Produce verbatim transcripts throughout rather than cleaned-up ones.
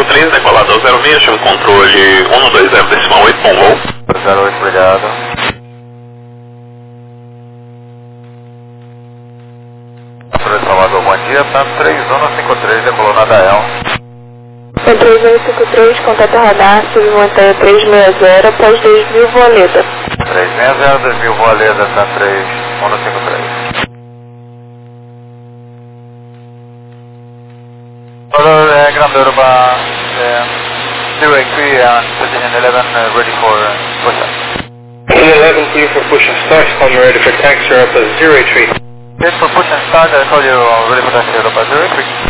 três, decolador zero vinte, chama controle um dois zero decimal oito com voo. zero oito, obrigado. Controle Salvador, bom dia, tanto três um cinco três, decolou na Dael. três um cinco três, contato radar, submontanha três seis zero, após dois mil, Voaleda. três seis zero, dois mil, Voaleda, tanto três um cinco três. Order uh, Grand Urban uh, zero eight three and position eleven uh, ready for uh, push-up. eleven clear for push and start, call me ready for taxi, Europa zero eight three. Yes, for push and start, I call you uh, ready for taxi, Europa zero eight three.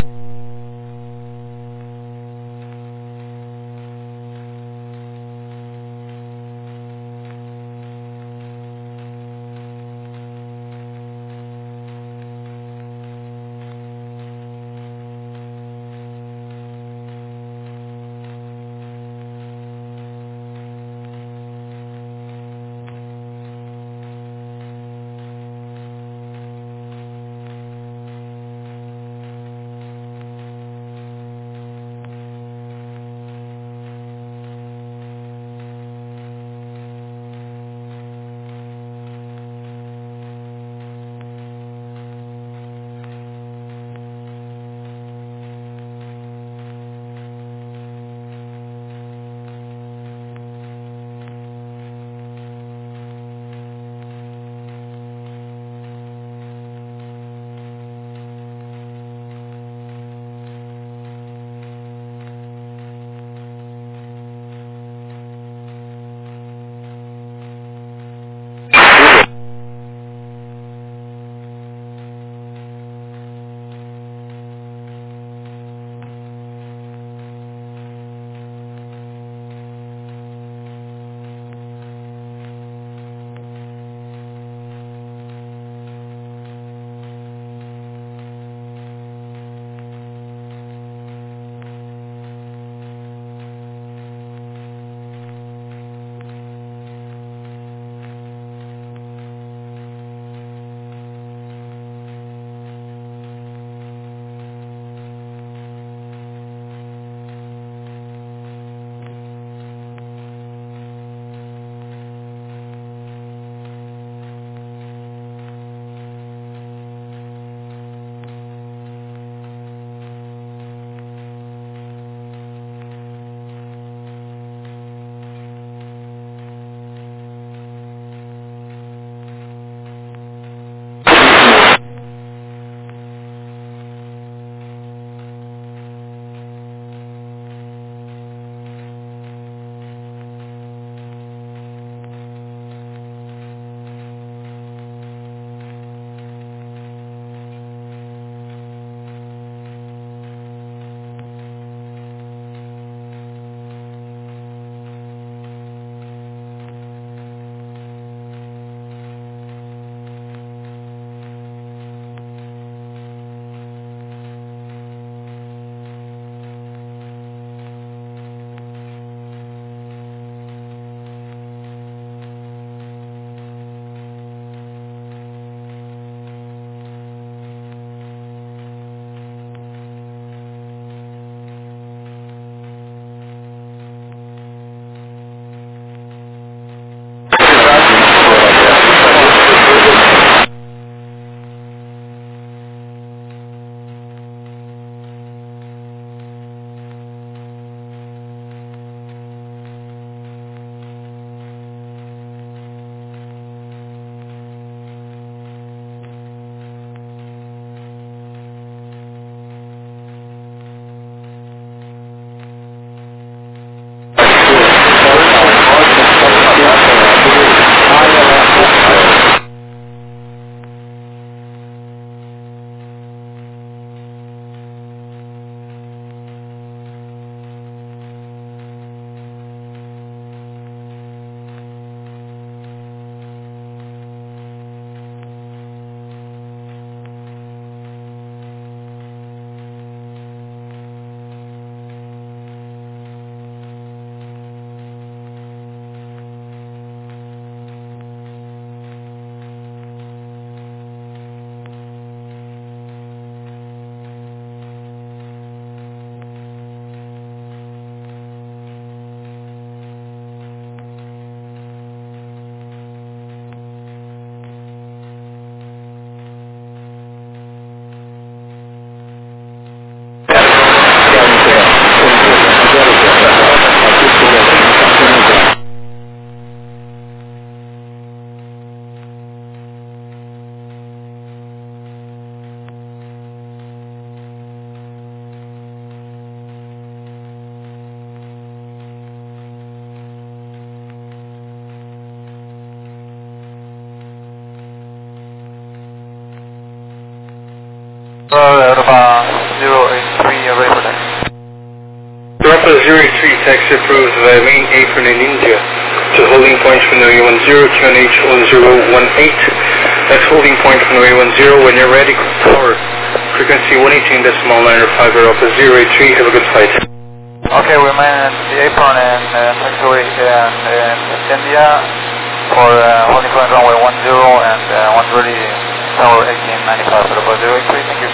Aeropa zero eight three, taxi approved via main apron in India to holding point from the A one zero, Q N H one zero one eight. That's holding point from the A one zero. When you're ready, tower frequency one eighteen decimal nine five Aeropa zero eight three. Have a good flight. Okay, we remain at the apron in uh, taxiway in, in India for uh, holding point runway one zero and uh, one ready tower eighteen ninety-five Aeropa zero eight three. Thank you.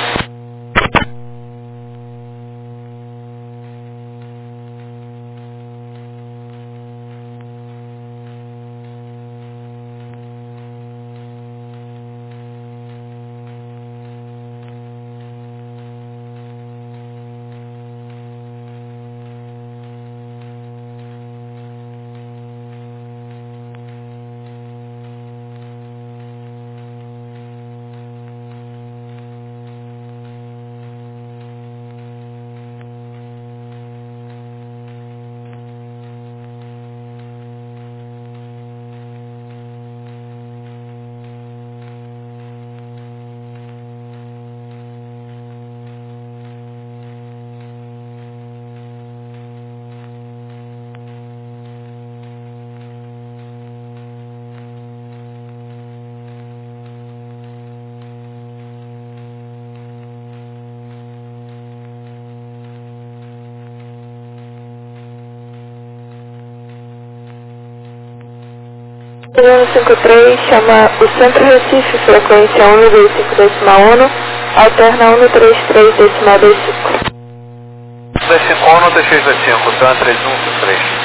um cinco três, chama o Centro Recife, frequência um dois cinco decimal um, alterna um três três decimal dois cinco. dois cinco um, dois seis dois cinco, Tan três um cinco três.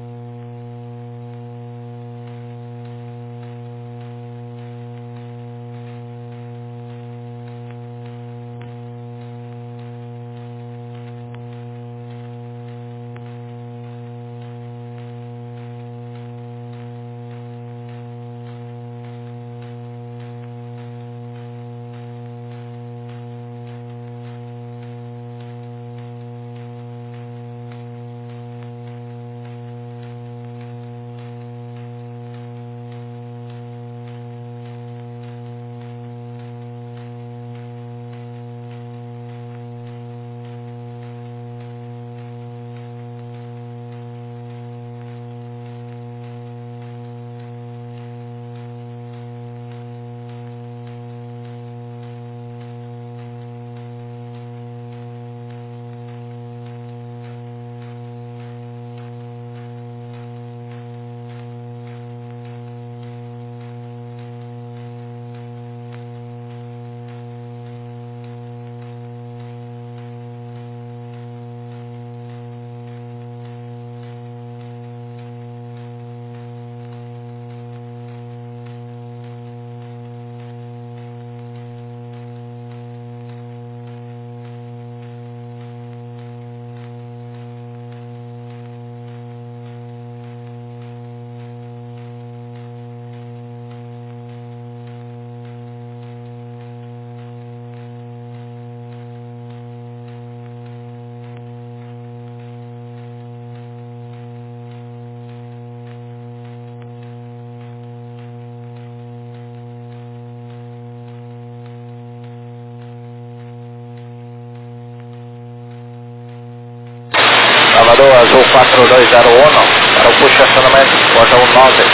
Salvador Azul quatro dois zero um, para o push acionamento, porta um nove.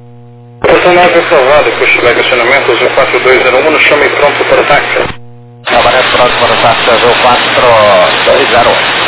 Porta nove aprovado, pushback acionamento, Azul quatro dois zero um, chame pronto para o táxi. Cabaré pronto para o táxi Azul quatro dois zero um.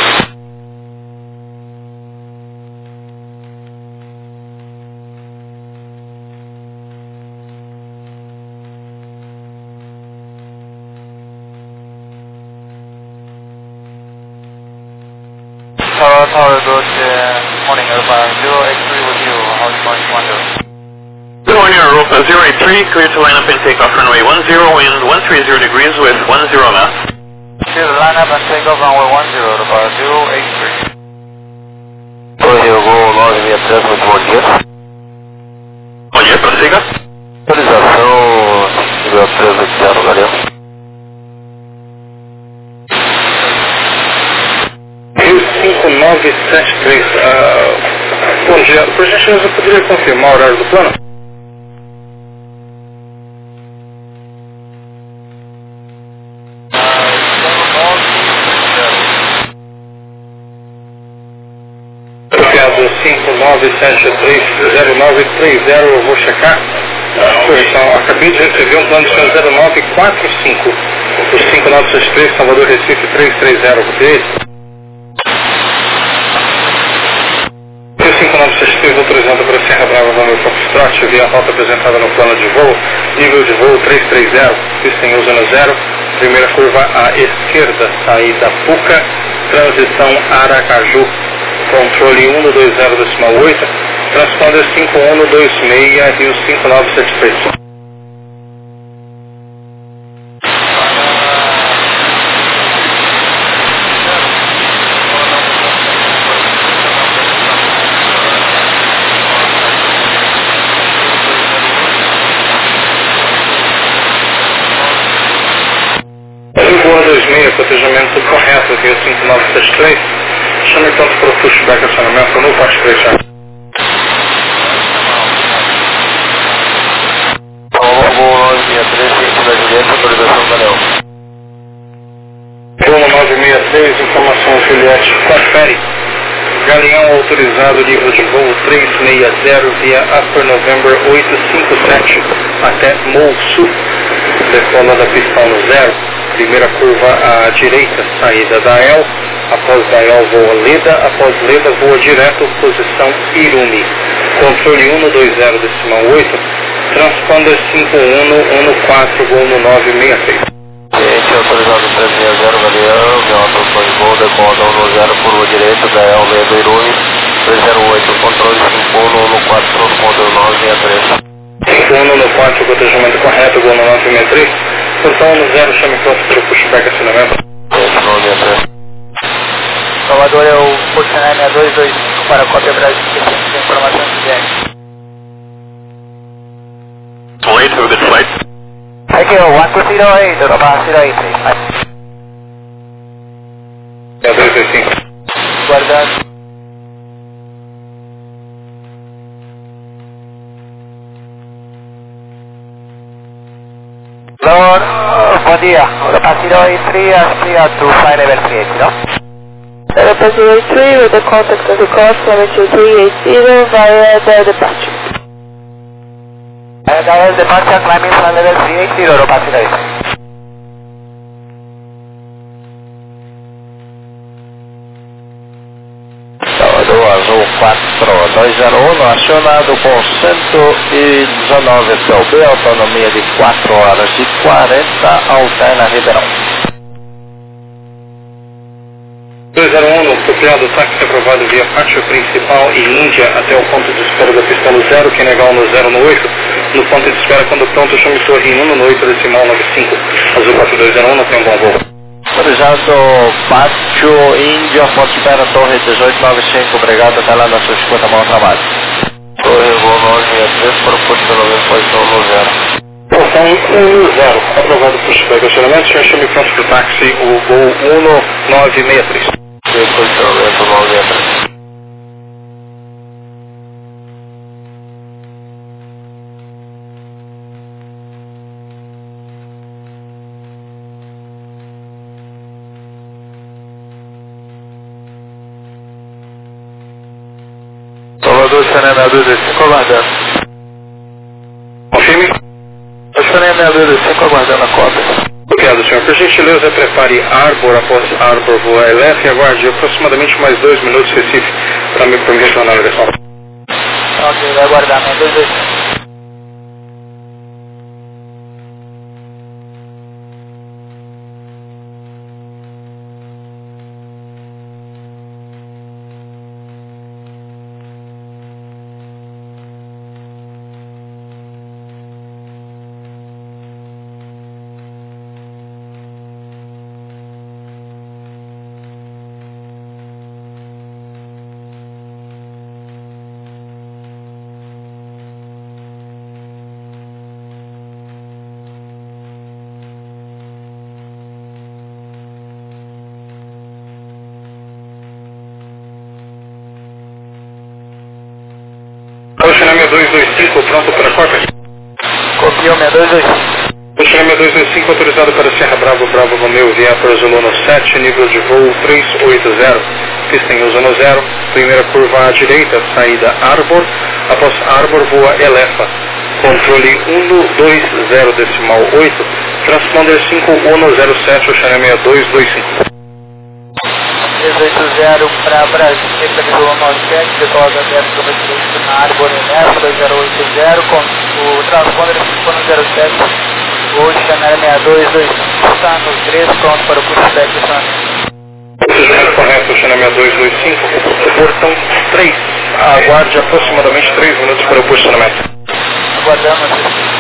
Tower, tower, good uh, morning, Aeropa zero eight three with you, holding point one zero. Good morning, Aeropa zero eight three, clear to line up and take off runway one zero, wind one three zero degrees with one zero knots. Clear to line up and take off runway one zero, Aeropa zero eight three. Correio voo nove seis três, muito bom dia. Bom dia, prossiga. Autorização nível três oito zero, valeu. cinco nove sete três, uh, bom dia, por gentileza, poderia confirmar o horário do plano? cinco nove sete três zero nove três zero, eu vou checar. Correção, acabei de receber um plano de chão zero nove quatro cinco, o cinco nove sete três, Salvador Recife três três zero, você? O cinco nove sete três autorizado para Serra Brava, Romeo Foxtrot, via a rota apresentada no plano de voo, nível de voo três três zero, pista em uso no zero, primeira curva à esquerda, saída Puca, transição Aracaju, controle um dois zero decimal oito, transponder cinco um dois seis, Rio cinco nove sete três. cinco um dois seis, cotejamento correto, Rio cinco nove sete três. Chame pronto para o pushback acionamento no parte três. Voo nove seis três, informação Juliette, confere. Galeão autorizado, nível de voo três seis zero via Upper November oito cinco sete até Mosul. Decola da pista no zero. Primeira curva à direita, saída da El. Após da El voa Leda, após Leda voa direto, posição Irumi. Controle um dois zero decimal oito, transponder cinco um um quatro, voo no nove seis seis. Cliente autorizado três seis zero, Galeão, de autoção de voo, decola um zero, curva direita, da El Leda Irumi, três zero oito, controle cinco um um quatro, transponder nove seis três. cinco um um quatro, cotejamento correto, voo no nove seis três. Portão no zero, chame pronto para o pushback acionamento. Salvador é o Fortuna seis dois dois cinco para a cópia Brasil, de informação de viagem. Late, have a good flight. Thank you, one two zero eight, Europa zero eight three. É dois dois cinco. Guardando. Lord, bom dia. Europa zero eight three, clear to fly level three eight zero. Europa zero eight three with the contact of the course seven two three eight zero via the departure. And I have departure climbing from level three eight zero, Europa zero eight three. Salvador Azul quatro dois zero um, acionado com cento e dezenove P L B, autonomia de quatro horas e quarenta, alterna Ribeirão. dois zero um, copiado, táxi aprovado via pátio principal e Índia até o ponto de espera da pista no zero, que negar no zero no oito. No ponto de espera, quando pronto, chame torre em um no oito, decimal nove cinco. Azul quatro dois zero um, não tem um bom voo. Autorizado Pátio Índia, ponto de espera, torre dezoito nove cinco, obrigado, até lá na sua cinquenta, bom trabalho. Torre voo nove seis três, para o posto pelo menos posição no zero. Portão um no zero, aprovado por pushback acionamento, senhor chame pronto para o táxi, o voo um nove seis três. Posicionamento nove seis três. Salvador, Sané seis dois dois cinco, aguardando. Confirme. Sané seis dois dois cinco, aguardando a cópia. Obrigado, senhor. Por gentileza, prepare Arbor após Arbor voar L F e aguarde aproximadamente mais dois minutos, Recife, para me, para me retornar a ligação. Ok, vai aguardar, seis dois dois cinco. Oceanemia dois dois cinco, pronto para a cópia. Copiou seis dois dois cinco. Oceanemia dois dois cinco, autorizado para Serra Bravo, Bravo Romeo, via para Zulu no sete, nível de voo três oito zero, pista em uso no zero, primeira curva à direita, saída Arbor, após Arbor voa Elefa. Controle um dois zero decimal oito, transponder cinco um zero sete, Oceania seis dois dois cinco. três oito zero para Brasil, localizou um nove sete, decola da América vai direito na Arbor Elefa, dois zero oito zero, com o transponder cinco um zero sete, Oceania seis dois dois cinco, está nos três, pronto para o pushback do Oceania. Posicionamento correto, Oceania seis dois dois cinco, portão três, aguarde aproximadamente três minutos para o posicionamento. Aguardamos.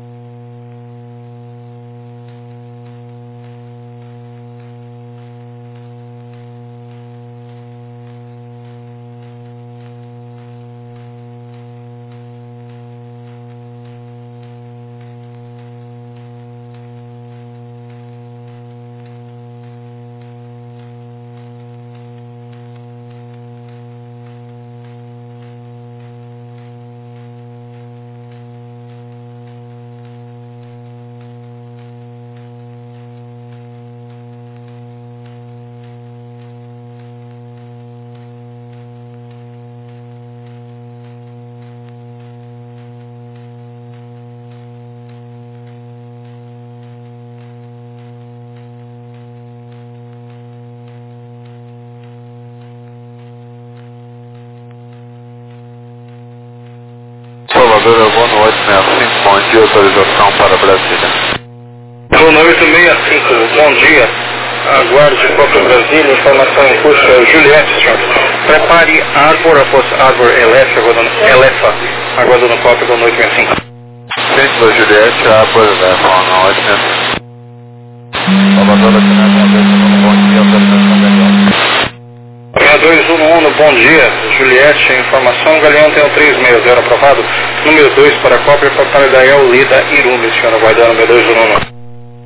Salvador, Vono oito seis cinco, bom dia, autorização para Brasília. Vono oito seis cinco, bom dia. Aguarde Copa Brasília, informação em curso é o Juliette, senhor. Prepare Arbor após Arbor Elefa, aguardando Elefa, aguardando Copa Vono oito seis cinco. Centro da Juliette, Arbor Elefa, Vono oito seis cinco. Salvador, bom dia, autorização Galeão. seis dois um um, bom dia. Juliette, informação, Galeão tem o três seis zero aprovado. Número dois para Copa e para Gael Lida Irumi, senhor, aguardando seis dois um um.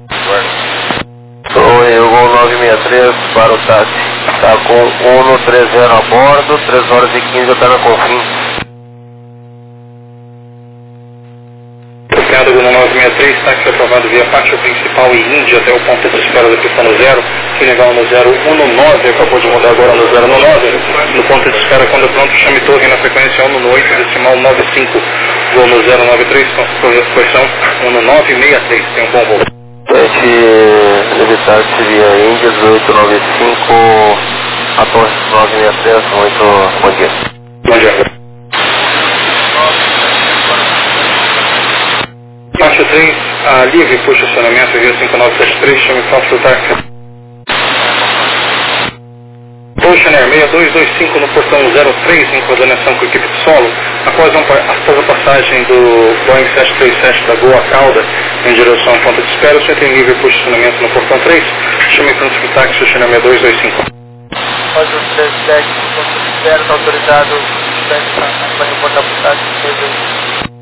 Oi, o Gol nove seis três para o táxi. Está com um três zero a bordo, três horas e quinze até na Confim. Obrigado, Gol nove seis três, táxi aprovado via pátio principal e Índia até o ponto de espera da pista no zero. Que legal no zero um nove, acabou de mudar agora no zero nove. No ponto de espera, quando pronto, chame torre na frequência um oito decimal nove cinco. Voo no zero nove três, correção um nove seis três. Tem um bom voo. Sete militar via Índia, dezoito nove cinco, a torre nove seis três, muito bom dia. Bom dia. Pátio três, a livre puxa acionamento, via cinco nove sete três, chame pronto do táxi. Oceanair seis dois dois cinco no portão zero três, em coordenação com a equipe de solo, após, um, após a passagem do Boeing sete três sete da Goa Cauda em direção ao ponto de espera, o senhor tem livre puxa acionamento no portão três, chame pronto do táxi, Oceanair seis dois dois cinco. Após o três sete, no ponto de espera, está autorizado o para reportar para o táxi seis dois cinco.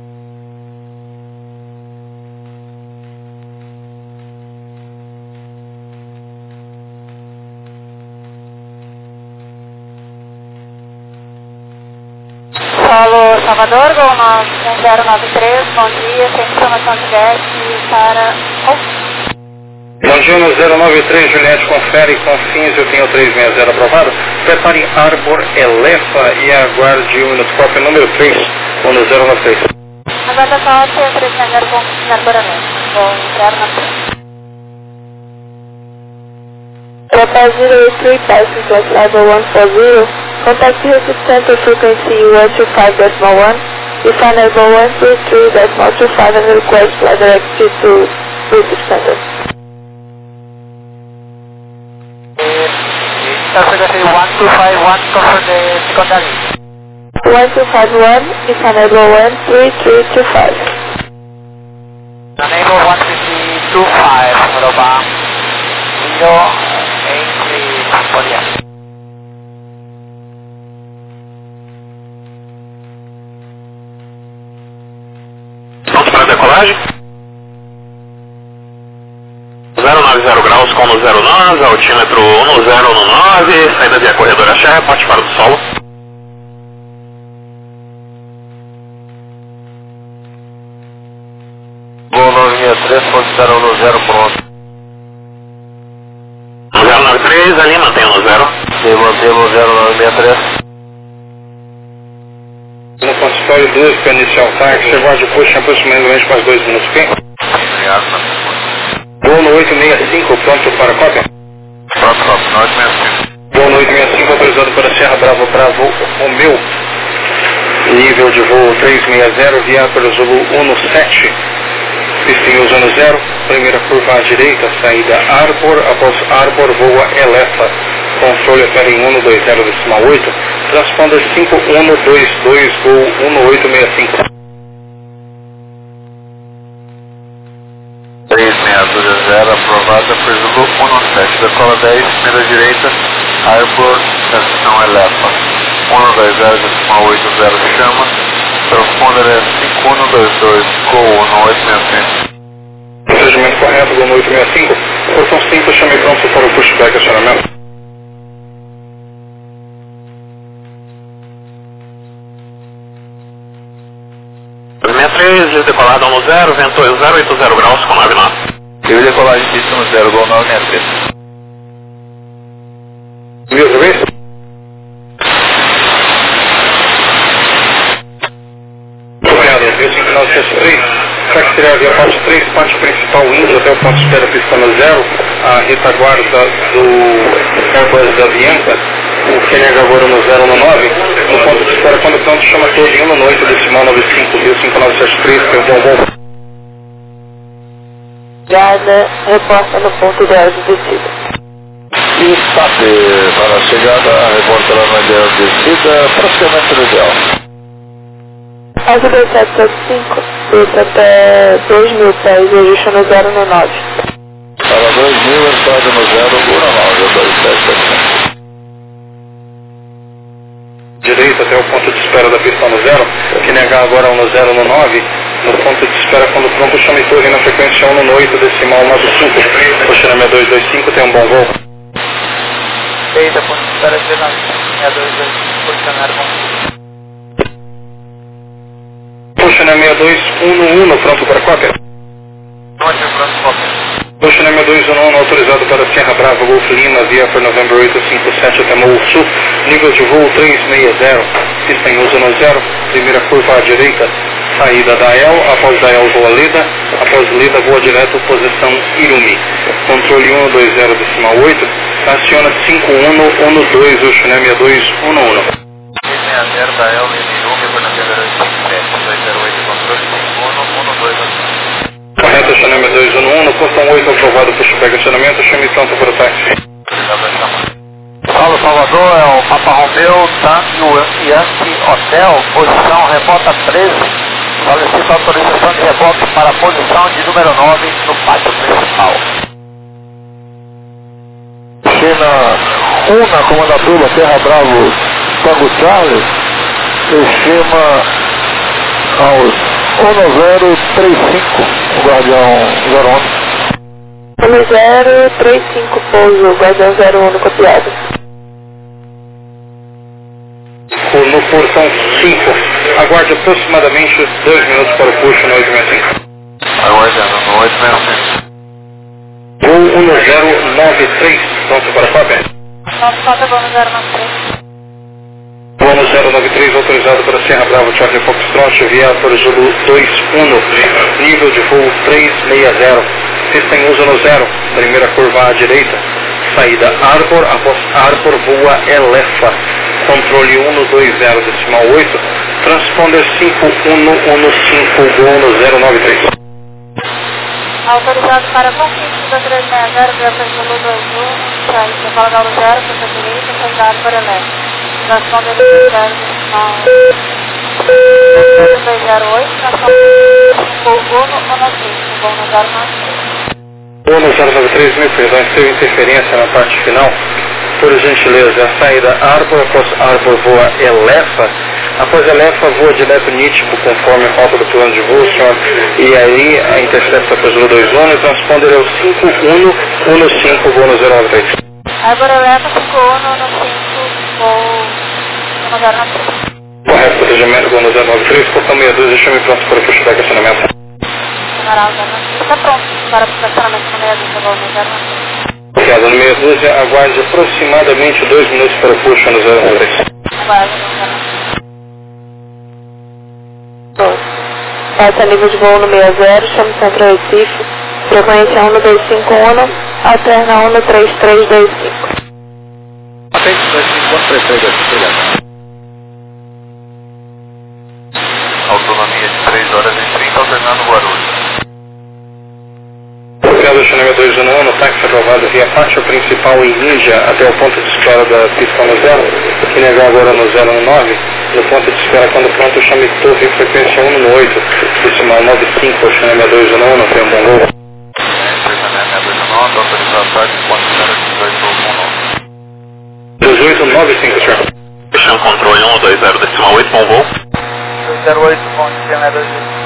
Solo Salvador, Gol nove zero nove três, bom dia, tem informação de gás para... Oh. Bom dia no zero nove três, Juliette, confere, Confins, eu tenho três seis zero aprovado. Prepare Arbor Elefa e aguarde um minuto, cópia número três, ou no zero nove três. Aguarda cópia, três seis zero com Arbor Elefa, vou entrar na frente. Prepare zero eight three, passengers level one four zero. Contact Houston Center frequency one two five decimal one. Define level one two three decimal two five and request flight directed to Houston Center. Está frequency one two five one, cover the secondary. one two five one, define level one three three two five. Enable one three two five, Roba. zero eight three, bom dia. Pronto para decolagem? zero nove zero graus com no zero nove, altímetro um zero nove, saída via corredor Serra, parte para o solo. Gol nove seis três, posição no zero, pronto. zero nove três, ali mantém no zero. Sim, mantemos zero nove seis três. história duas para iniciar o táxi, aguarde o push aproximadamente mais dois minutos, ok? Obrigado. Voo no oito seis cinco, pronto para a cópia? Pronto, pronto, nove seis cinco. Voo no oito seis cinco, autorizado para Serra Bravo, Bravo, Romeu. Nível de voo trezentos e sessenta, via para Zulu um sete. Pista em uso no zero, primeira curva à direita, saída Arbor, após Arbor voa Elefa. Controle opera em um dois zero decimal oito, transponder cinco um dois dois, voo um oito seis cinco. três seis dois zero, aprovada por Zulu um sete, decola dez, primeira direita, Arbor, estação Elefa. um dois zero decimal oito zero chama, transponder é cinco um dois dois, Gol um oito seis cinco. Procedimento correto, Gol um oito seis cinco, portão cinco, chame pronto para o pushback acionamento. três, decolada no zero, vento zero oito zero graus com nove nove. Eu decolagem pista no zero, Gol nove seis três. E outra vez? Obrigado, eu cinco nove sete três, taxiar via parte três, parte principal Índia até o ponto de espera pista no zero, a retaguarda do Airbus da Bianca, o que nega agora no zero no nove, no ponto de espera quando pronto chama todo em um no oito decimal nove cinco, Rio cinco nove sete três, tem um bom voo. Gada, reporta no ponto ideal de descida. E sabe, para a chegada, reporta lá na ideal de descida, praticamente no ideal. Asa dois sete sete cinco, desce até dois mil pés e ajusta no zero no nove. Para dois mil, entrada no zero, um nove, dois sete sete cinco. Direito até o ponto de espera da pista no zero, que negar agora um no zero no nove, no ponto de espera quando pronto chame torre na frequência um no oito decimal nove cinco, posicionamento dois dois cinco, tem um bom voo. Eita, ponto de espera de seis dois dois, posicionário bom. Posicionamento dois um no um, pronto para cópia. Ótimo, pronto, cópia. Posicionamento dois um no um, autorizado para Serra Brava, Golf Lima, via por November oito cinco sete até Morro Sul, nível de voo trezentos e sessenta, pista em uso no zero, primeira curva à direita, saída da El, após da El voa Leda, após Leda voa direto, posição Irumi. Controle um dois zero decimal oito, aciona cinco um um dois, o Tsunami dois um um. seis seis zero da El, Irumi, por November oito cinco sete, dois zero oito, controle cinco um um dois. Correto, Tsunami dois um um, portão oito aprovado por pushback acionamento, chame pronto para o táxi. Paulo Salvador, é o Papa Romeu, Tango, Yankee, Hotel, posição remota treze, solicita autorização de rebote para a posição de número nove no pátio principal. China um na comandadora Serra Bravo, Tango Charles, estima aos um zero três cinco, o Guardião zero um. um zero três cinco, pouso, Guardião zero um copiado. No portão cinco, aguarde aproximadamente dois minutos para o push no oito seis cinco. Aguardando no oito seis cinco. Voo um zero nove três, pronto para a cópia. Nossa cópia, voo zero nove três. Voo zero nove três, autorizado para Serra Bravo, Charlie Foxtrot, via para Zulu dois um, nível de voo trezentos e sessenta, pista em uso no zero, primeira curva à direita, saída Arbor, após Arbor voa Elefa. Controle um dois zero decimal oito, transponder cinco um um cinco, voo no zero nove três. Autorizado para conflito da trezentos e sessenta, via para Zulu dois um, saída para Galo zero, para direita, saída para leste. Transponder zero decimal dois zero oito, transponder voo no um cinco, voo no zero nove três. Voo no zero nove três, mil perdões, teve interferência na parte final. Por gentileza, a saída Arbor, após Arbor voa Elefa, após Elefa voa direto nítido conforme a falta do plano de voo, senhor, e aí a intercepta para o Zulu dois um, e transponder é o cinco um um cinco, voo no zero nove três. Arbor Elefa cinco um um cinco, voo no zero nove três. Correto, protegimento, voo no zero nove três, portão sessenta e dois, chame pronto para o pushback acionamento. General zero nove três, está pronto para o estacionamento no sessenta e dois, voo no zero nove três. Obrigado, no meia dúzia, aguarde aproximadamente dois minutos para o push no zero nove três. Aguarde, no zero nove três. Passa nível de voo no sessenta, chama Centro Recife, frequência um no dois cinco um, alterna um no três três dois cinco. três três cinco, três três dois cinco, obrigado. Autonomia de três horas e trinta, alternando Guarulhos. Obrigado, Xaname dois um um, táxi aprovado via faixa principal em Ninja até o ponto de espera da pista no zero, que negou agora no zero um nove, no ponto de espera quando pronto chame Torre frequência um no oito, decimal nove cinco, Xaname dois um um, tem um bom voo. Xaname dois um um, autorizado tarde, ponto zero dezoito um nove. dezoito nove cinco, senhor. Fechando controle um dois zero, decimal oito, bom voo. dois zero oito, bom dia, né, dois zero.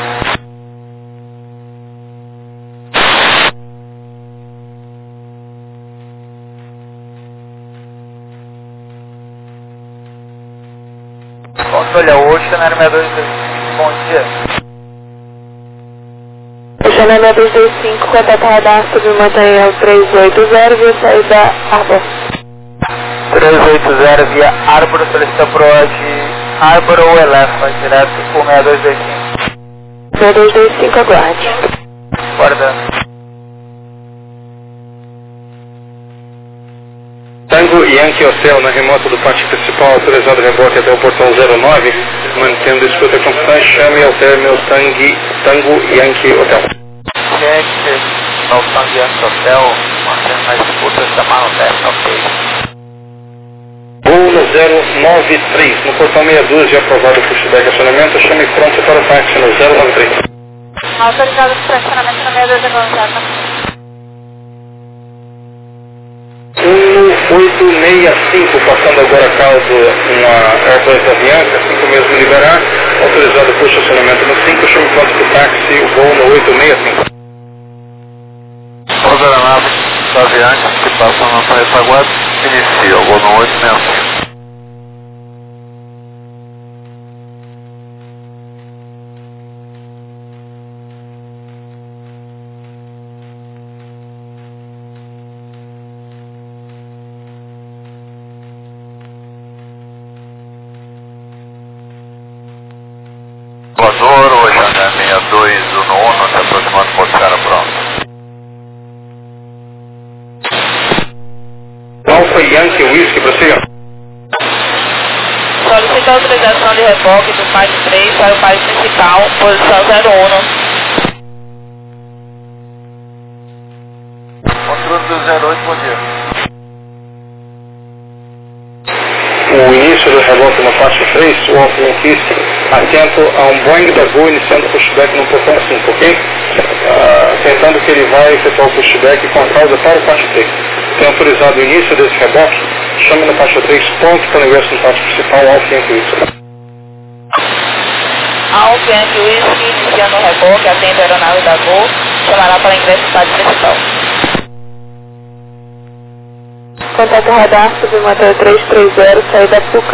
Controle oito, Xaname sessenta e dois dois cinco, bom dia. Xaname dois dois cinco, contato radar submontanha três oito zero, via saída Arbor. três oito zero via Arbor, solicita pro de Arbor ou Elefa, direto por sessenta e dois dois cinco. sessenta e dois dois cinco, aguarde. Guardando. Tango Yankee Hotel na remota do pátio principal, autorizado reboque até o portão zero nove, mantendo escuta constante, chame ao término Tango, Tango Yankee Hotel. Gente, ao Tango Yankee Hotel, mantendo na escuta, chamar no teste, ok. Voo no zero nove três, no portão meia dúzia, aprovado o pushback acionamento, chame pronto para o táxi no zero nove três. Autorizado para acionamento no meia dúzia, avançado. um oito seis cinco, passando agora a causa uma Airbus da Avianca, assim que mesmo liberar, autorizado o estacionamento no cinco, chame pronto para o táxi, o voo no oito seis cinco. Todas as aeronaves da Avianca que passam na retaguarda, inicia o voo no oito seis cinco. Voador, hoje a sessenta e dois um um, se aproximando do Moscara, pronto. Alfa Yankee Whisky, prossiga. Solicita autorização de reboque do P A D três para o P A D principal, posição zero um. Controle do zero oito, bom dia. O início do reboque no faixa três, o Alfa Yankee Whisky, atento a um Boeing da Gol iniciando o pushback no portão cinco, ok? Uh, tentando que ele vai efetuar o pushback com a causa para o faixa três. Tem autorizado o início desse reboque, chame no faixa três, ponto para o ingresso no faixa principal, Alfa Yankee Whisky. Alfa Yankee Whisky, iniciando o reboque, atende a aeronave da Gol, chamará para ingresso no P A D principal. Contato radar, submotor três três zero, saída Puca.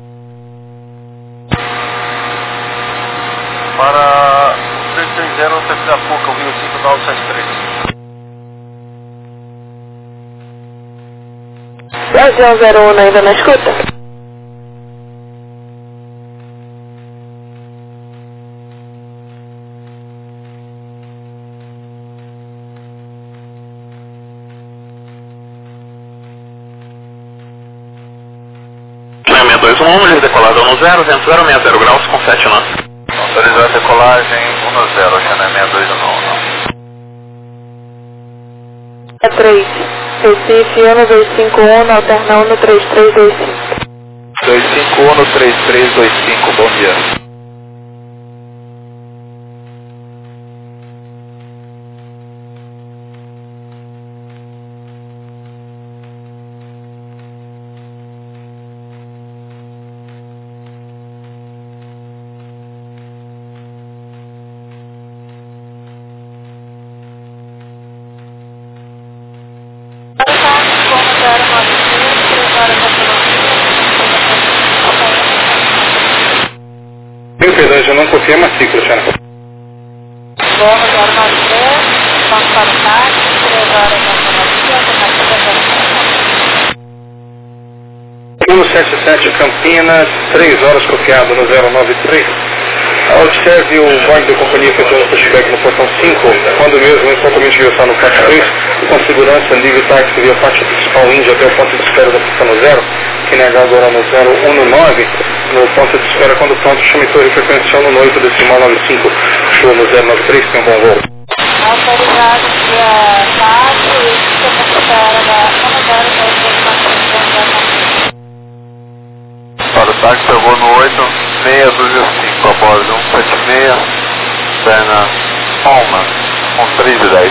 Para três três zero, saída Puca, o Rio cinco nove sete três. Brasil zero um ainda na escuta? Xaname dois um um, decolado um zero, vento zero seis zero graus com sete nós. Autorizado a decolagem um zero, Xaname dois um um. É três. Recife um dois cinco um, alterna um no três três dois cinco. dois cinco um, três três dois cinco, bom dia. Meu perdão, já não confio em matrícula, senhora. Vamos zero nove três, vamos para o táxi, três horas da um sete sete Campinas, três horas copiado no zero nove três. Observe o guarda da companhia efetuando o pushback no portão cinco, quando mesmo exatamente viu no faixa três, com segurança, nível táxi via faixa principal Índia até o ponto de espera da pista no zero, que nega agora no zero um no nove, no ponto de espera quando pronto, chame torre frequencial no oito decimal nove cinco, show no zero nove três, tem um bom voo. Autorizado dia quatro e fica para espera da Commodore Para o táxi, eu vou no oito seis dois cinco, a bordo um sete seis, perna Palma, com três e dez.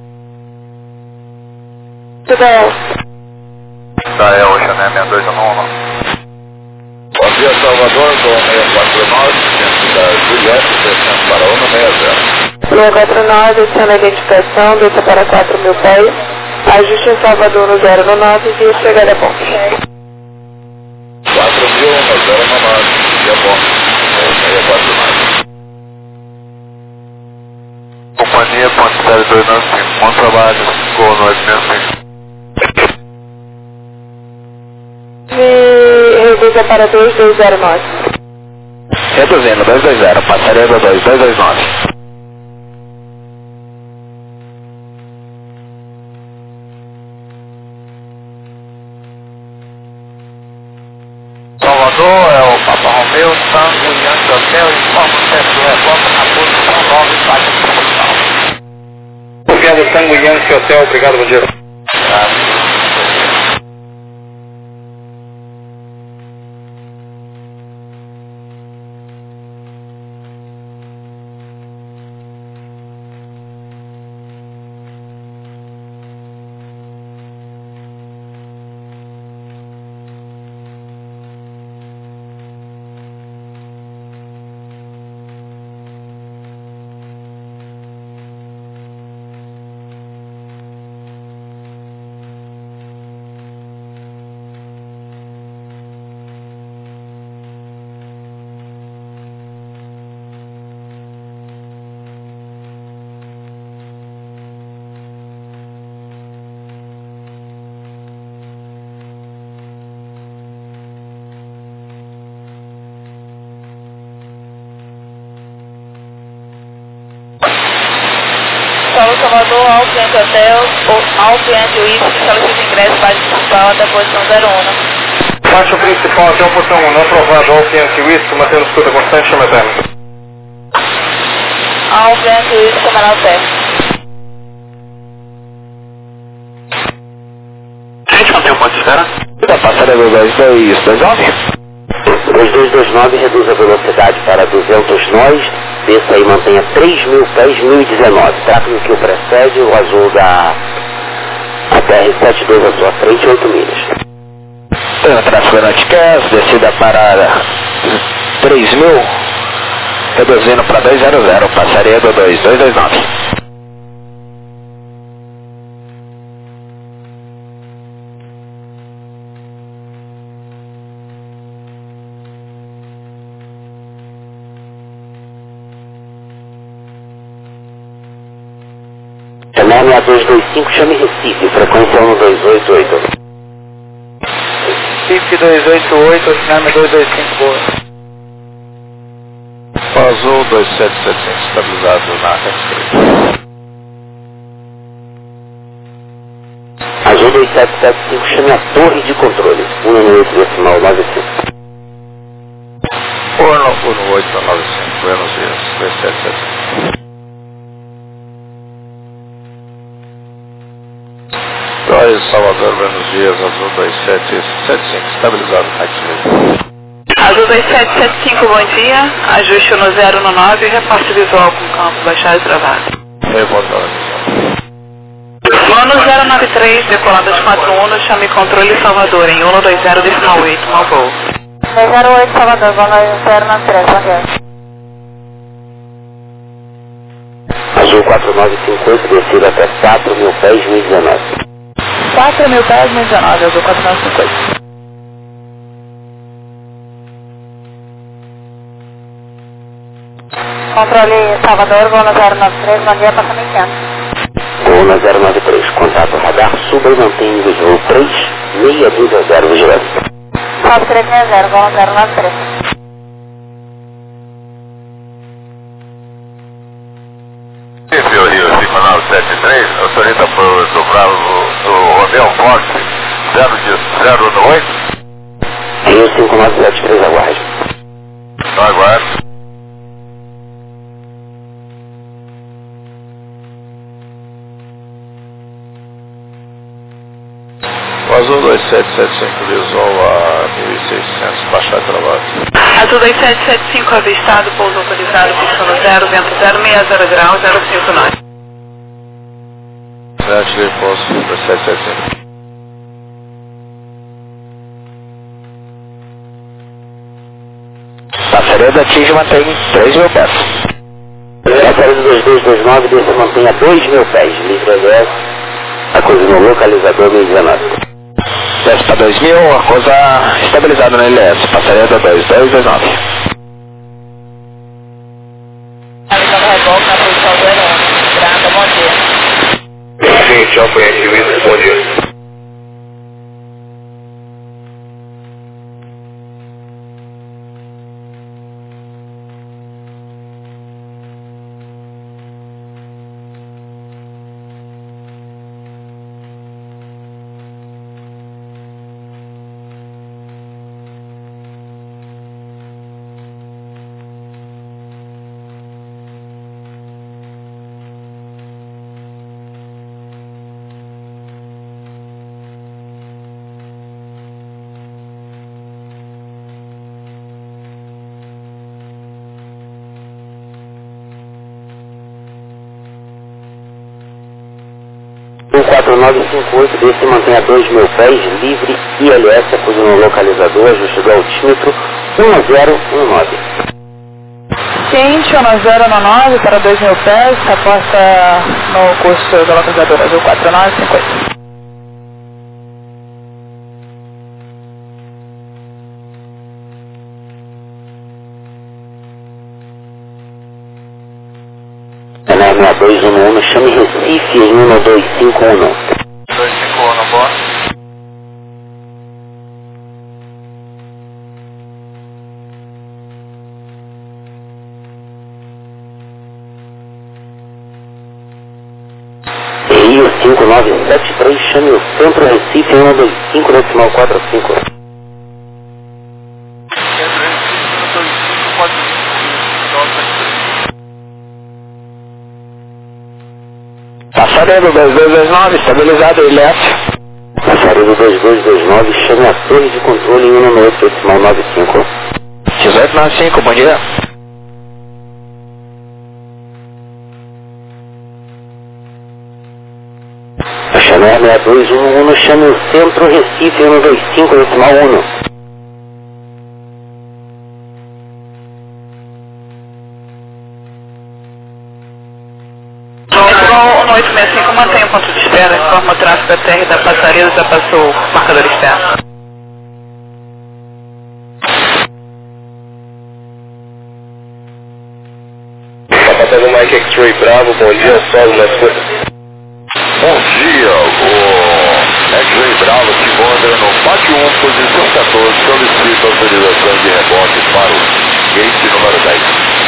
Tudo bem. Da El Chané seis dois nove. Bom dia, Salvador, do seis quatro nove, centro da Juliette, descendo para um seis zero. seis quatro nove, sendo a identificação, desça para quatro mil pés, ajuste em Salvador no zero no nove, via chegada a ponte. quatro mil, no zero no nove, dia bom, seis quatro nove. Companhia Ponte zero dois nove cinco, bom trabalho, Gol no oito seis cinco. E reduza para dois dois zero nove. Reduzindo, dois dois zero, passaria do dois dois dois nove. Salvador, é o Papa Romeu, Tango, Yankee Hotel, informa o centro do repórter na posição nove, faixa principal. Obrigado, Tango Yankee Hotel, obrigado, bom dia. Paulo Salvador, Alpiante Hotel, Alpiante Whisky, solicita ingresso para principal até a posição zero um. Faixa principal até o portão um, aprovado, Alpiante Whisky, mantendo escuta constante, chama eterno. Alpiante Whisky, camarada certo. Gente, mantém o ponto de espera. Da passada do dois dois dois nove. dois dois dois nove reduz a velocidade para duzentos nós, desça e mantenha três mil pés, mil e dezenove. Trata do que o precede, o azul da a T R setenta e dois à sua frente, oito milhas. Tráfego Notcast, descida para três mil, reduzindo para dois zero zero, passaria do dois dois dois nove. Nome A dois dois cinco, chame Recife, frequência um dois oito oito. Recife dois oito oito, nome dois dois cinco, boa. Azul dois sete sete cinco, estabilizado na reta. Azul dois sete sete cinco, chame a torre de controle, um no oito decimal nove cinco. Forno um no oito nove cinco, Buenos Dias, dois sete sete cinco. dois, Salvador, Buenos Dias, Azul dois sete sete cinco, estabilizado na reta. Azul dois sete sete cinco, bom dia. Ajuste no zero no nove, repasse visual com campo baixado e travado. Revolta a visão. Plano zero nove três, decolado de quatro um, chame controle Salvador em um dois zero decimal oito, mau voo. dois zero oito Salvador, voo zero nove três, bom dia. Azul quatro nove cinco oito, descida até quatro mil pés, mil e dezenove. quatro mil pés, mil e dezenove, Azul quatro nove cinco oito. Controle Salvador, voo no zero nove três, bom dia, passando em centro. Voo na zero nove três, contato radar, suba e mantenha o visual três seis dois zero, vigilância. Sobe três seis zero, voo no zero nove três. senhorita pro, do Bravo, do Romeu Forte, zero oito? Rio cinco nove sete três, aguarde. Tá, aguarde. O Azul dois sete sete cinco visou a mil e seiscentos, baixar travado. Azul dois sete sete cinco avistado, pouso autorizado, pista no zero, vento zero seis zero graus, zero cinco nove. Já tirei pouso, dois sete sete cinco. Passaredo atinge e mantém três mil pés. Passaredo dois dois dois nove, desce mantém a dois mil pés, livre L S, acusa no localizador mil e dezenove. Desce para dois mil, acusa estabilizado no L S, passaredo dois dois dois nove. Avisando revolta na posição do L um. Grata, bom dia. Gente, Alfa Yankee Wizard, bom dia. um quatro nove cinco oito, desce mantém a dois mil pés, livre I L S, acusa no localizador, ajuste do altímetro um zero um nove. Quente, um zero um nove para dois mil pés, aposta no curso do localizador Azul quatro nove cinco oito. N R dois um um, chame Recife em um dois cinco um. dois cinco um, boa. Rio cinco nove sete três, chame o Centro Recife em um dois cinco, decimal quatro cinco. Passaredo dois dois dois nove, estabilizado L S. Passaredo dois dois dois nove, chame a torre de controle em um oito, decimal nove cinco. dezoito nove cinco, bom dia. Chanel seis dois um um, chame o Centro Recife um dois cinco, decimal um. No oito seis cinco, mantém o ponto de espera, informa o tráfego da T R da Passaredo, já passou o marcador externo. Tá passando o Mike X-Ray Bravo, bom dia, solo nas coisas. Bom dia, o X-Ray Bravo que borda no pátio um, posição quatorze, solicita autorização de rebote para o gate número dez.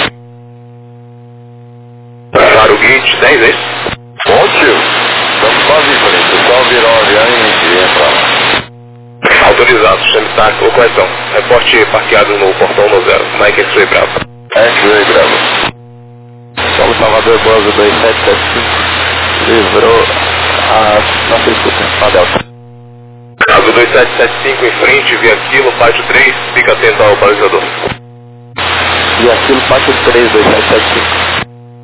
Para o gate dez, é isso? Ótimo, estamos quase em frente, só virar o avião e entrar lá. Autorizado, chame táxi ou correção. Reporte parqueado no portão no zero, Mike X-Ray Bravo. X-Ray Bravo. Solo Salvador Bozo dois sete sete cinco, livrou a nossa escuta, a Delta. Azul dois sete sete cinco em frente, via quilo, pátio três, fica atento ao balizador. E aquilo pátio três, dois sete sete cinco.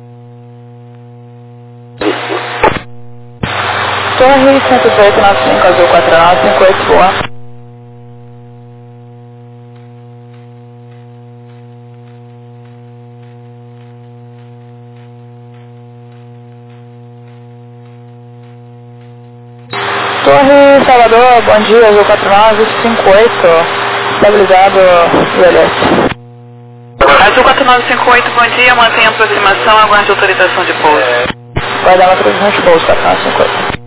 Torre cento e oito nove cinco, Azul quatro nove cinco oito, boa. Torre Salvador, bom dia, Azul quatro nove cinco oito, estabilizado I L S. Azul quatro nove cinco oito, bom dia, mantenha a aproximação, aguarde autorização de pouso. Vai dar uma autorização de pouso, quatro nove cinco oito.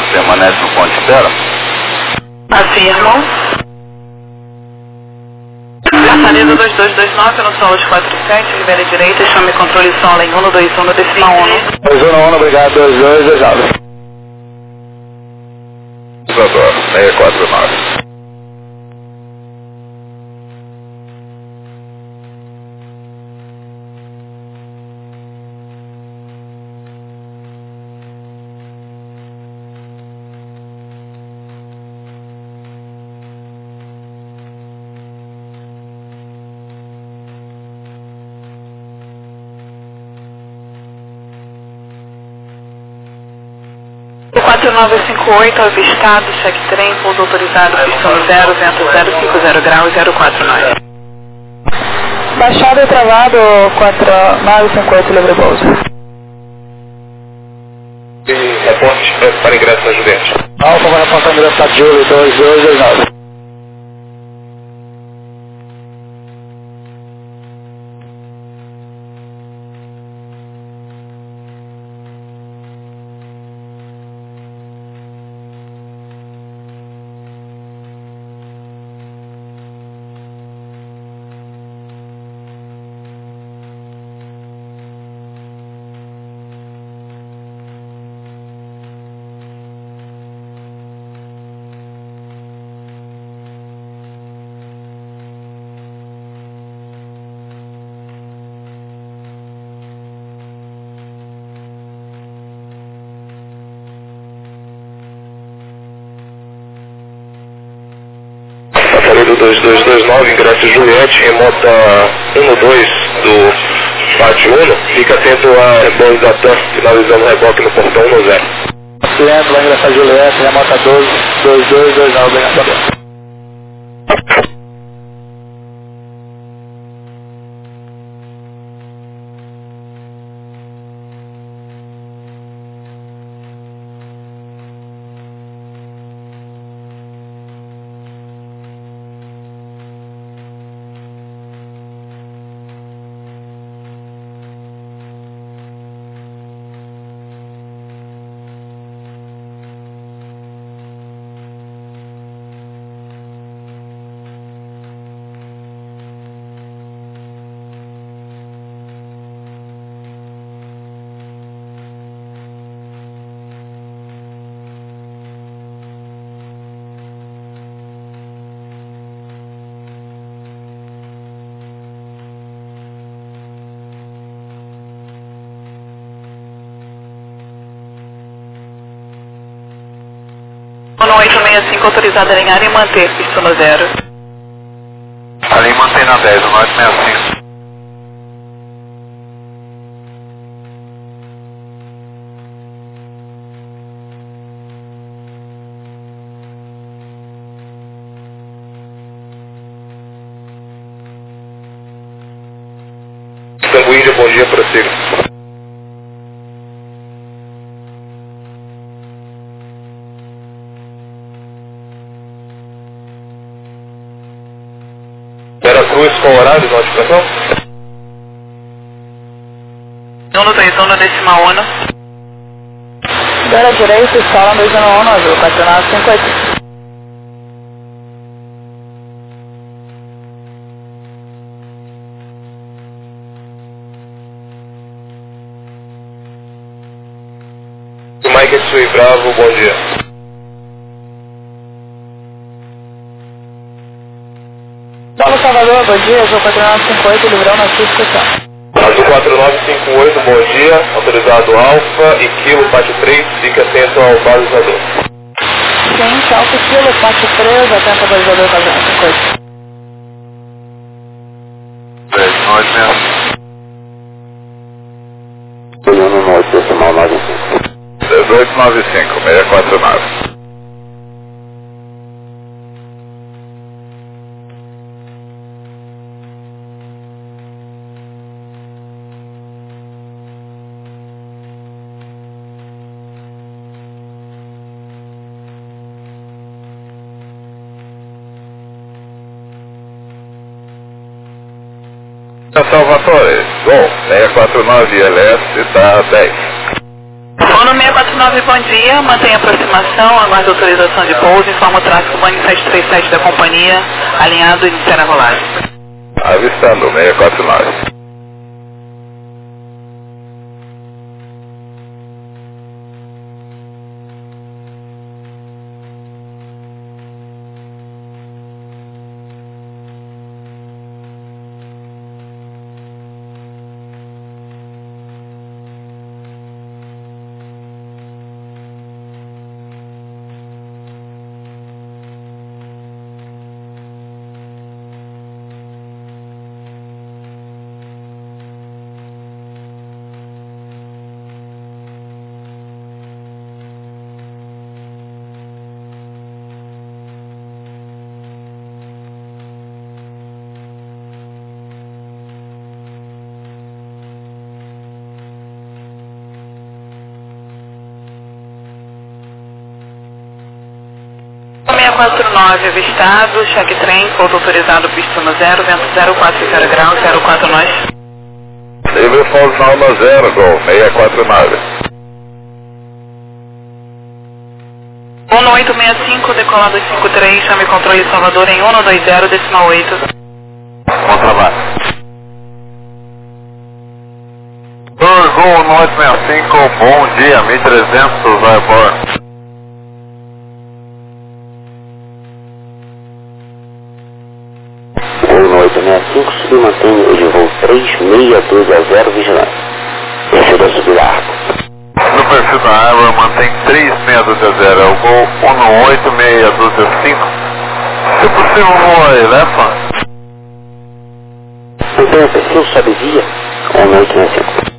Permanece no ponto de espera? Afirmo. Passaredo dois dois dois nove no solo de quatro sete, libere direita, chame controle solo em um dois um, decimal um. dois um um, obrigado, dois dois dois nove. Isadora, seis quatro nove. quatro nove cinco oito, avistado, cheque trem, pouso autorizado, pistão zero, vento zero cinco zero graus, zero quatro nove. Baixado e travado, quatro nove cinco oito, livre pouso. E reporte para ingresso na Juliette. Alfa vai reportar ingresso para Julie, dois dois dois nove. Passaredo dois dois dois nove, ingresso Juliette, remota um dois do pátio um, fica atento a rebote da TAM, finalizando o reboque no portão um zero. Cliente vai ingressar Juliette, remota doze dois dois dois nove, obrigado. um oito seis cinco, autorizado a alinhar e manter, pistão no zero. Ali mantém na dez, um oito seis cinco. Tango Índia, bom dia, prossiga. Veracruz com horário de notificação? um dois um, decimal um. Libera direita, escola dois um um, azul, quatro nove cinco oito. Mike Sui Bravo, bom dia. Paulo Salvador, bom dia, azul quatro nove cinco oito, livrão na sua inscrição. Azul quatro nove cinco oito, bom dia, autorizado Alfa e Kilo, pátio três, fique atento ao balizador. Sim, Alfa e Kilo, pátio três, atento ao balizador quatro nove cinco oito. dez, nove seis. Olhando no oito, decimal nove cinco. dezoito nove cinco, seis quatro nove. Salvatore, bom, seis quatro nove L S está dez. Sono seis quatro nove, bom dia. Mantenha aproximação, aguarde autorização de pouso, informa o tráfego Boeing sete três sete da companhia, alinhado e iniciar a rolagem. Avistando, seis quatro nove. seis quatro nove avistado, cheque trem, pouso autorizado, pista no zero, vento zero quatro zero graus, zero quatro nós. Livre Falls na Alma zero, Gol, seis quatro nove. um oito seis cinco, decolado cinco três, chame controle Salvador em um dois zero, decimal oito. Bom trabalho. dois Gol um oito seis cinco, bom dia, mil e trezentos, airborne. oito seis cinco, subi e mantém o de voo três seis dois a zero, vigilante. Perfil da subida arco. No perfil da água, mantém três seis dois a zero, é o Gol um oito seis dois a cinco. Se possível, voa aí, né, fã? Mantém o perfil, sobe via, um oito seis cinco.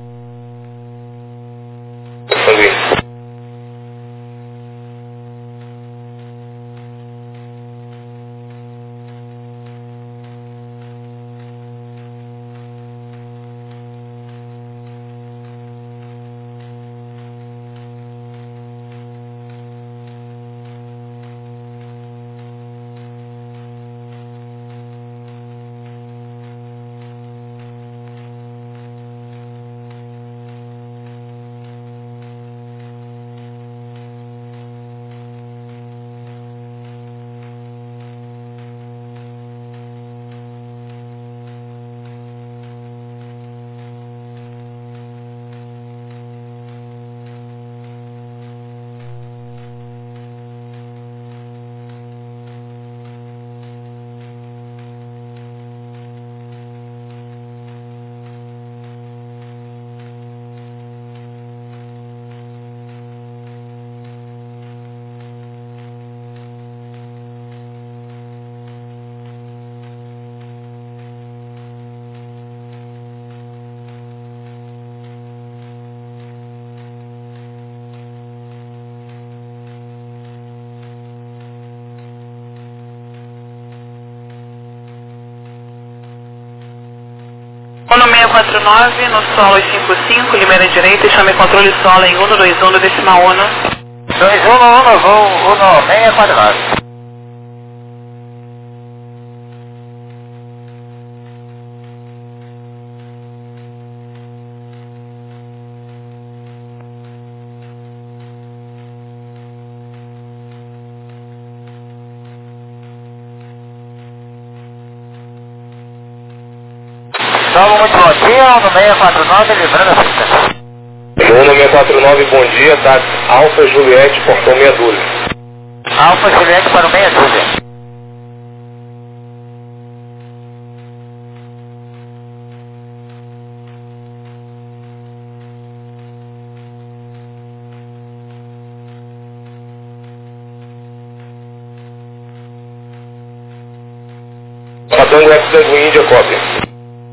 um seis quatro nove, no solo cinco cinco, Limeira direita, chame controle solo em um dois um, decimal um. dois um um, voo um seis quatro nove. Solo muito bom dia, um seis quatro nove, livrando a pista. um seis quatro nove, bom dia, táxi Alfa Juliette, portão meia dúzia. Alfa Juliette para o meia dúzia. Patango X-Tango Índia, cópia.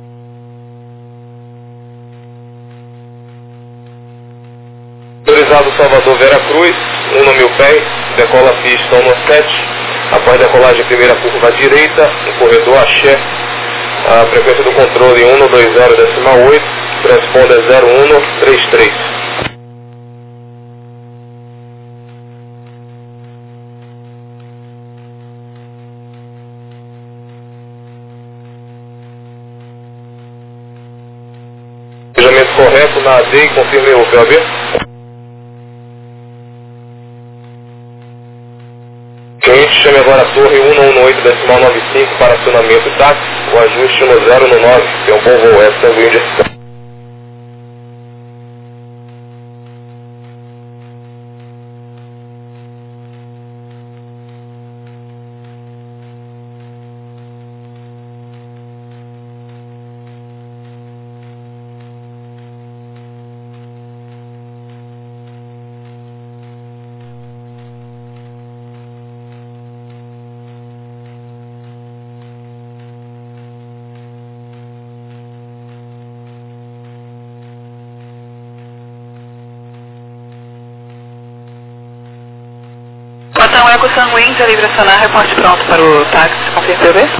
Autorizado Salvador Veracruz, um mil pés, decola pista um sete, após decolagem primeira curva à direita, no corredor Axé, a frequência do controle um dois zero decimal oito, transponder zero um três três. Planejamento correto na A D e confirme o P O B. Chame agora a torre um um oito decimal nove cinco para acionamento táxi, o ajuste no zero no nove, tem um bom voo, é Tango Índia. Então, Eco Tango Índia, livre acionar, reporte pronto para o táxi com P P B.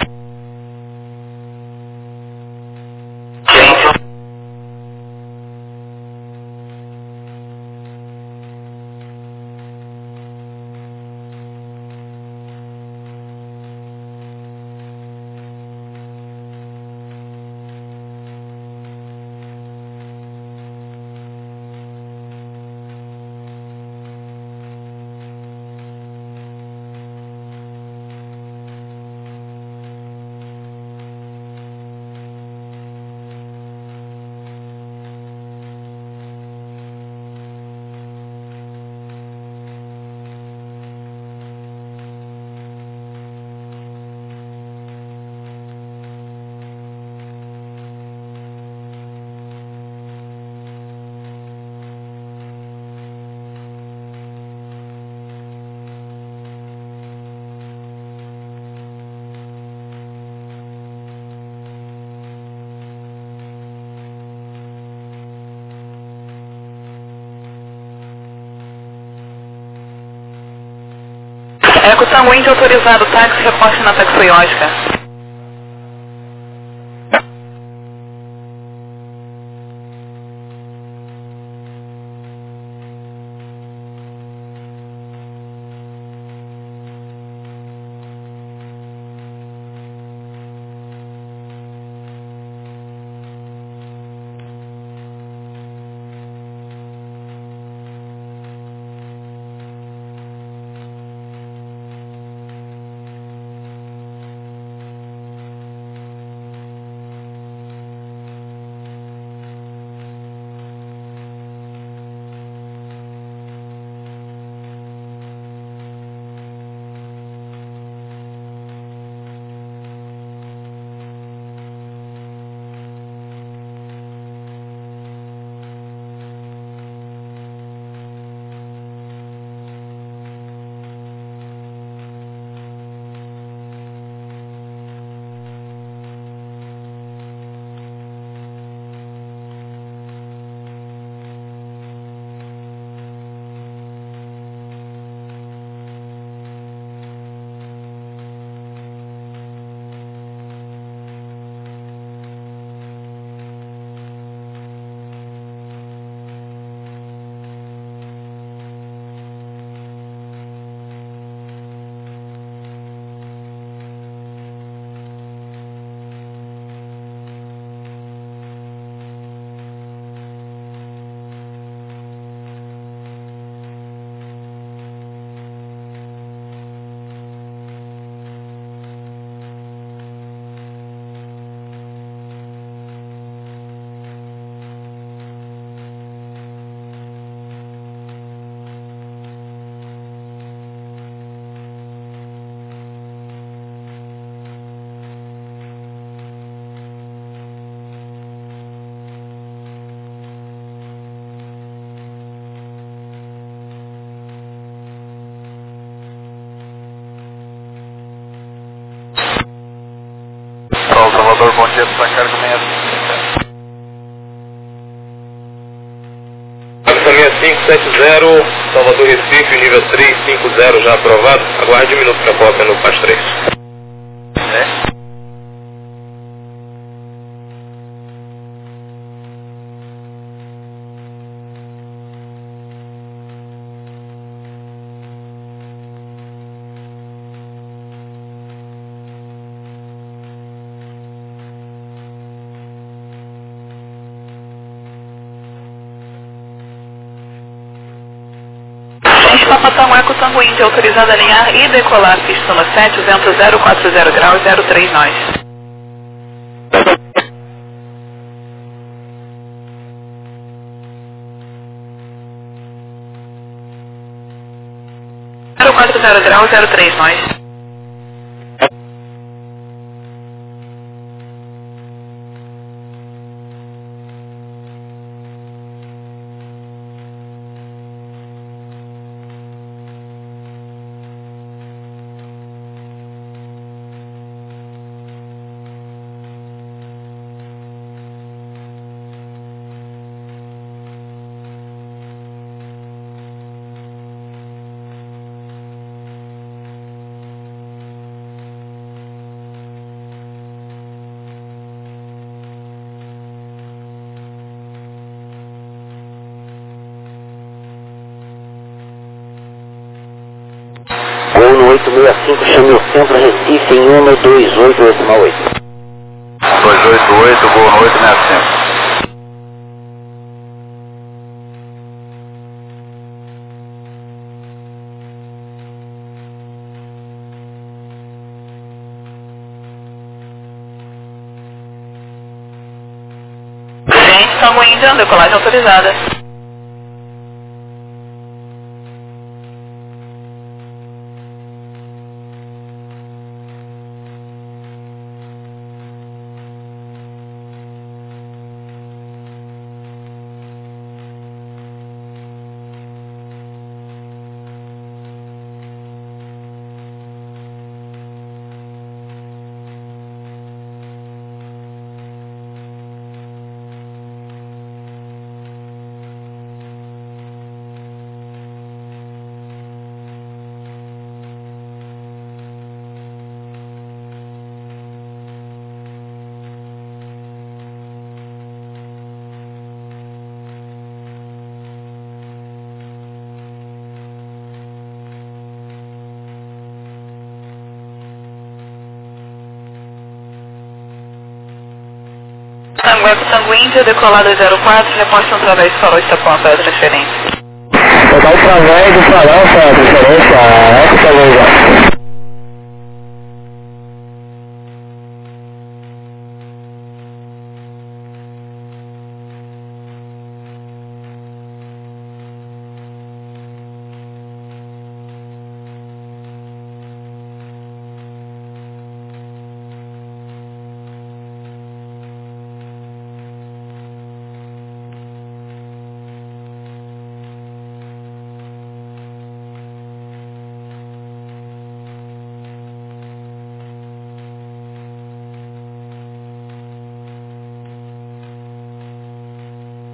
Eco Tango Índia, autorizado, táxi, reporte na taxiótica. Salvador, bom dia, para cargo sessenta seis cinco sete zero, Salvador Recife, nível três cinco zero já aprovado. Aguarde um minuto para a cópia no P A S três. É. Lama Tango Eco Tango Índia, autorizado a alinhar e decolar pista no sete, vento zero quatro zero graus, zero três nós. zero quatro zero graus, zero três nós. Gol no oito seis cinco, chame o centro Recife em um dois oito decimal oito. dois oito oito, gol no oito seis cinco. Gente, Tango Índia, decolagem autorizada. Tango Eco Tango Índia, decolada zero quatro, reposta através do farol Estapão para a transferência. Total através do farol para a transferência, Eco Tango Índia.